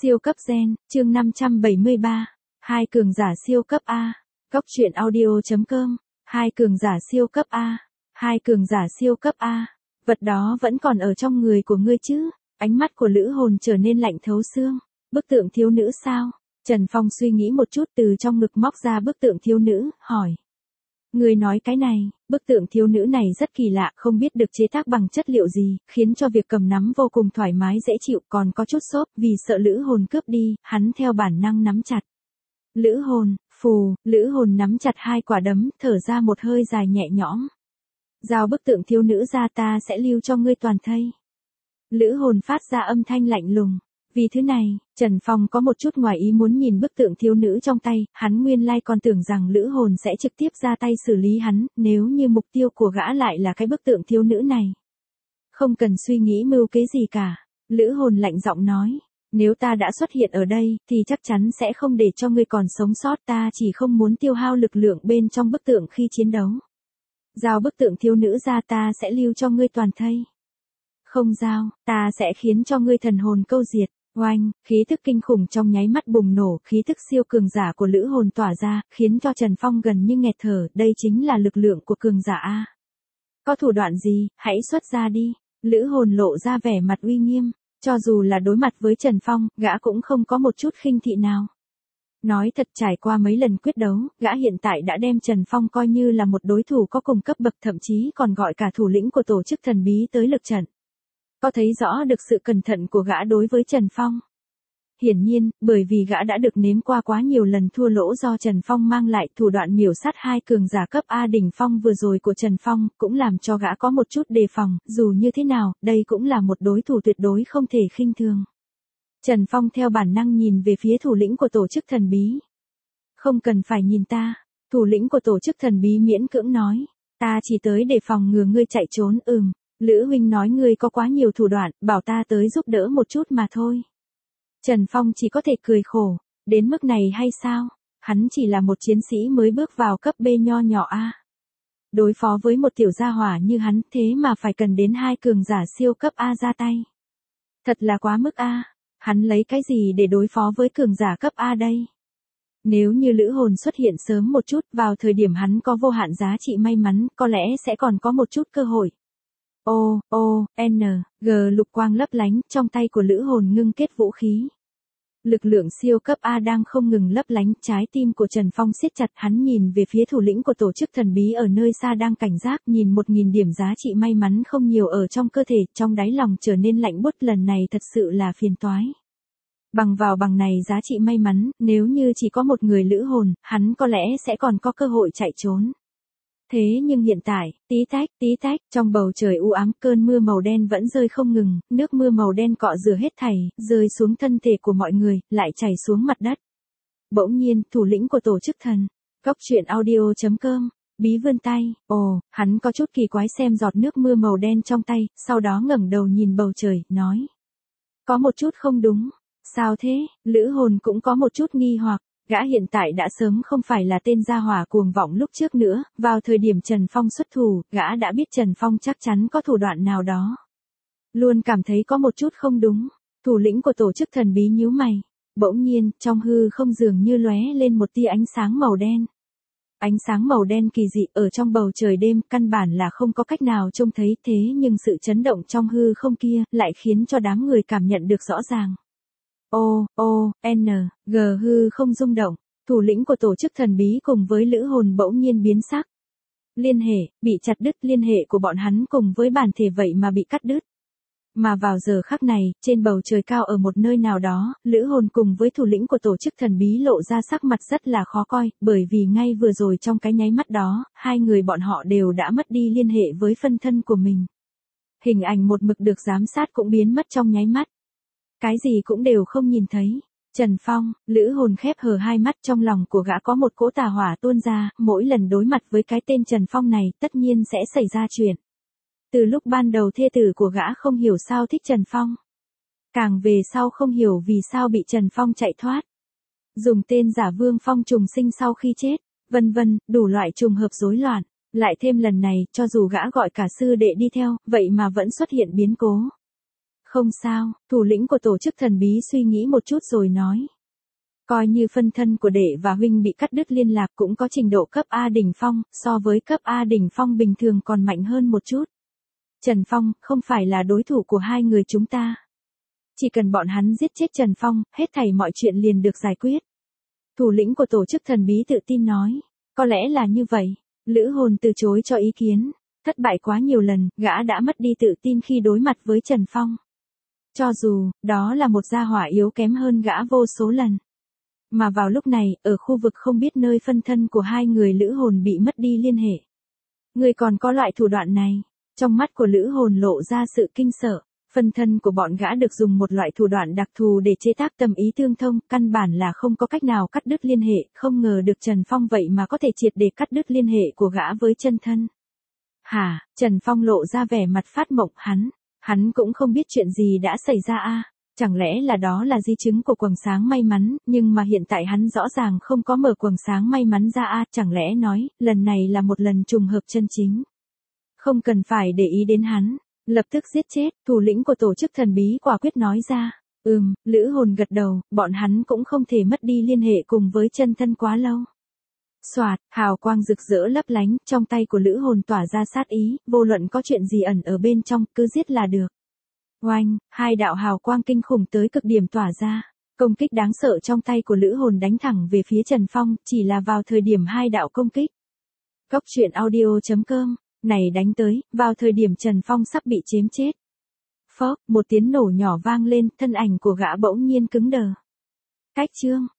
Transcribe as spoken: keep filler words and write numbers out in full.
Siêu cấp gen, chương năm trăm bảy mươi ba. Hai cường giả siêu cấp A. Góc truyện audio.com. Hai cường giả siêu cấp A. Hai cường giả siêu cấp A. Vật đó vẫn còn ở trong người của ngươi chứ? Ánh mắt của Lữ Hồn trở nên lạnh thấu xương. Bức tượng thiếu nữ sao? Trần Phong suy nghĩ một chút, từ trong ngực móc ra bức tượng thiếu nữ, hỏi. Người nói cái này, bức tượng thiếu nữ này rất kỳ lạ, không biết được chế tác bằng chất liệu gì, khiến cho việc cầm nắm vô cùng thoải mái dễ chịu, còn có chút xốp, vì sợ Lữ Hồn cướp đi, hắn theo bản năng nắm chặt. Lữ Hồn, phù, Lữ Hồn nắm chặt hai quả đấm, thở ra một hơi dài nhẹ nhõm. Giao bức tượng thiếu nữ ra, ta sẽ lưu cho ngươi toàn thây. Lữ Hồn phát ra âm thanh lạnh lùng. Vì thứ này, Trần Phong có một chút ngoài ý muốn nhìn bức tượng thiếu nữ trong tay, hắn nguyên lai còn tưởng rằng Lữ Hồn sẽ trực tiếp ra tay xử lý hắn, nếu như mục tiêu của gã lại là cái bức tượng thiếu nữ này. Không cần suy nghĩ mưu kế gì cả, Lữ Hồn lạnh giọng nói, nếu ta đã xuất hiện ở đây, thì chắc chắn sẽ không để cho ngươi còn sống sót, ta chỉ không muốn tiêu hao lực lượng bên trong bức tượng khi chiến đấu. Giao bức tượng thiếu nữ ra, ta sẽ lưu cho ngươi toàn thây. Không giao, ta sẽ khiến cho ngươi thần hồn câu diệt. Oanh, khí thức kinh khủng trong nháy mắt bùng nổ, khí thức siêu cường giả của Lữ Hồn tỏa ra, khiến cho Trần Phong gần như nghẹt thở, đây chính là lực lượng của cường giả A. Có thủ đoạn gì, hãy xuất ra đi. Lữ Hồn lộ ra vẻ mặt uy nghiêm, cho dù là đối mặt với Trần Phong, gã cũng không có một chút khinh thị nào. Nói thật, trải qua mấy lần quyết đấu, gã hiện tại đã đem Trần Phong coi như là một đối thủ có cùng cấp bậc, thậm chí còn gọi cả thủ lĩnh của tổ chức thần bí tới lực trận. Có thấy rõ được sự cẩn thận của gã đối với Trần Phong. Hiển nhiên, bởi vì gã đã được nếm qua quá nhiều lần thua lỗ do Trần Phong mang lại, thủ đoạn miểu sát hai cường giả cấp A đỉnh phong vừa rồi của Trần Phong, cũng làm cho gã có một chút đề phòng, dù như thế nào, đây cũng là một đối thủ tuyệt đối không thể khinh thường. Trần Phong theo bản năng nhìn về phía thủ lĩnh của tổ chức thần bí. Không cần phải nhìn ta, thủ lĩnh của tổ chức thần bí miễn cưỡng nói, ta chỉ tới để phòng ngừa ngươi chạy trốn. Ừm. Lữ huynh nói ngươi có quá nhiều thủ đoạn, bảo ta tới giúp đỡ một chút mà thôi. Trần Phong chỉ có thể cười khổ, đến mức này hay sao? Hắn chỉ là một chiến sĩ mới bước vào cấp B nho nhỏ A. Đối phó với một tiểu gia hỏa như hắn, thế mà phải cần đến hai cường giả siêu cấp A ra tay. Thật là quá mức A, hắn lấy cái gì để đối phó với cường giả cấp A đây? Nếu như Lữ Hồn xuất hiện sớm một chút, vào thời điểm hắn có vô hạn giá trị may mắn, có lẽ sẽ còn có một chút cơ hội. O, O, N, G lục quang lấp lánh, trong tay của Lữ Hồn ngưng kết vũ khí. Lực lượng siêu cấp A đang không ngừng lấp lánh, trái tim của Trần Phong siết chặt, hắn nhìn về phía thủ lĩnh của tổ chức thần bí ở nơi xa đang cảnh giác, nhìn một nghìn điểm giá trị may mắn không nhiều ở trong cơ thể, trong đáy lòng trở nên lạnh buốt, lần này thật sự là phiền toái. Bằng vào bằng này giá trị may mắn, nếu như chỉ có một người Lữ Hồn, hắn có lẽ sẽ còn có cơ hội chạy trốn. Thế nhưng hiện tại, tí tách, tí tách, trong bầu trời u ám, cơn mưa màu đen vẫn rơi không ngừng, nước mưa màu đen cọ rửa hết thảy, rơi xuống thân thể của mọi người, lại chảy xuống mặt đất. Bỗng nhiên, thủ lĩnh của tổ chức thần, góc truyện audio.com, bí vươn tay, ồ, hắn có chút kỳ quái xem giọt nước mưa màu đen trong tay, sau đó ngẩng đầu nhìn bầu trời, nói. Có một chút không đúng, sao thế? Lữ Hồn cũng có một chút nghi hoặc. Gã hiện tại đã sớm không phải là tên gia hỏa cuồng vọng lúc trước nữa, vào thời điểm Trần Phong xuất thủ, gã đã biết Trần Phong chắc chắn có thủ đoạn nào đó. Luôn cảm thấy có một chút không đúng, thủ lĩnh của tổ chức thần bí nhíu mày. Bỗng nhiên, trong hư không dường như lóe lên một tia ánh sáng màu đen. Ánh sáng màu đen kỳ dị ở trong bầu trời đêm, căn bản là không có cách nào trông thấy, thế nhưng sự chấn động trong hư không kia, lại khiến cho đám người cảm nhận được rõ ràng. O, O, N, G hư không rung động, thủ lĩnh của tổ chức thần bí cùng với Lữ Hồn bỗng nhiên biến sắc. Liên hệ, bị chặt đứt, liên hệ của bọn hắn cùng với bản thể vậy mà bị cắt đứt. Mà vào giờ khắc này, trên bầu trời cao ở một nơi nào đó, Lữ Hồn cùng với thủ lĩnh của tổ chức thần bí lộ ra sắc mặt rất là khó coi, bởi vì ngay vừa rồi trong cái nháy mắt đó, hai người bọn họ đều đã mất đi liên hệ với phân thân của mình. Hình ảnh một mực được giám sát cũng biến mất trong nháy mắt. Cái gì cũng đều không nhìn thấy. Trần Phong, Lữ Hồn khép hờ hai mắt, trong lòng của gã có một cỗ tà hỏa tuôn ra, mỗi lần đối mặt với cái tên Trần Phong này, tất nhiên sẽ xảy ra chuyện. Từ lúc ban đầu thê tử của gã không hiểu sao thích Trần Phong. Càng về sau không hiểu vì sao bị Trần Phong chạy thoát. Dùng tên giả Vương Phong trùng sinh sau khi chết, vân vân, đủ loại trùng hợp rối loạn. Lại thêm lần này, cho dù gã gọi cả sư đệ đi theo, vậy mà vẫn xuất hiện biến cố. Không sao, thủ lĩnh của tổ chức thần bí suy nghĩ một chút rồi nói. Coi như phân thân của đệ và huynh bị cắt đứt liên lạc cũng có trình độ cấp A đỉnh phong, so với cấp A đỉnh phong bình thường còn mạnh hơn một chút. Trần Phong, không phải là đối thủ của hai người chúng ta. Chỉ cần bọn hắn giết chết Trần Phong, hết thảy mọi chuyện liền được giải quyết. Thủ lĩnh của tổ chức thần bí tự tin nói. Có lẽ là như vậy. Lữ Hồn từ chối cho ý kiến. Thất bại quá nhiều lần, gã đã mất đi tự tin khi đối mặt với Trần Phong. Cho dù, đó là một gia hỏa yếu kém hơn gã vô số lần. Mà vào lúc này, ở khu vực không biết nơi phân thân của hai người Lữ Hồn bị mất đi liên hệ. Người còn có loại thủ đoạn này. Trong mắt của Lữ Hồn lộ ra sự kinh sợ. Phân thân của bọn gã được dùng một loại thủ đoạn đặc thù để chế tác tâm ý tương thông, căn bản là không có cách nào cắt đứt liên hệ, không ngờ được Trần Phong vậy mà có thể triệt để cắt đứt liên hệ của gã với chân thân. Hả, Trần Phong lộ ra vẻ mặt phát mộng, hắn, hắn cũng không biết chuyện gì đã xảy ra a, chẳng lẽ là đó là di chứng của quầng sáng may mắn, nhưng mà hiện tại hắn rõ ràng không có mở quầng sáng may mắn ra a, chẳng lẽ nói, lần này là một lần trùng hợp chân chính. Không cần phải để ý đến hắn. Lập tức giết chết, thủ lĩnh của tổ chức thần bí quả quyết nói ra. Ừm, Lữ Hồn gật đầu, bọn hắn cũng không thể mất đi liên hệ cùng với chân thân quá lâu. Soạt, hào quang rực rỡ lấp lánh, trong tay của Lữ Hồn tỏa ra sát ý, vô luận có chuyện gì ẩn ở bên trong, cứ giết là được. Oanh, hai đạo hào quang kinh khủng tới cực điểm tỏa ra. Công kích đáng sợ trong tay của Lữ Hồn đánh thẳng về phía Trần Phong, chỉ là vào thời điểm hai đạo công kích. Cốc truyện audio chấm com này đánh tới, vào thời điểm Trần Phong sắp bị chém chết. Phốc, một tiếng nổ nhỏ vang lên, thân ảnh của gã bỗng nhiên cứng đờ. Cách chương,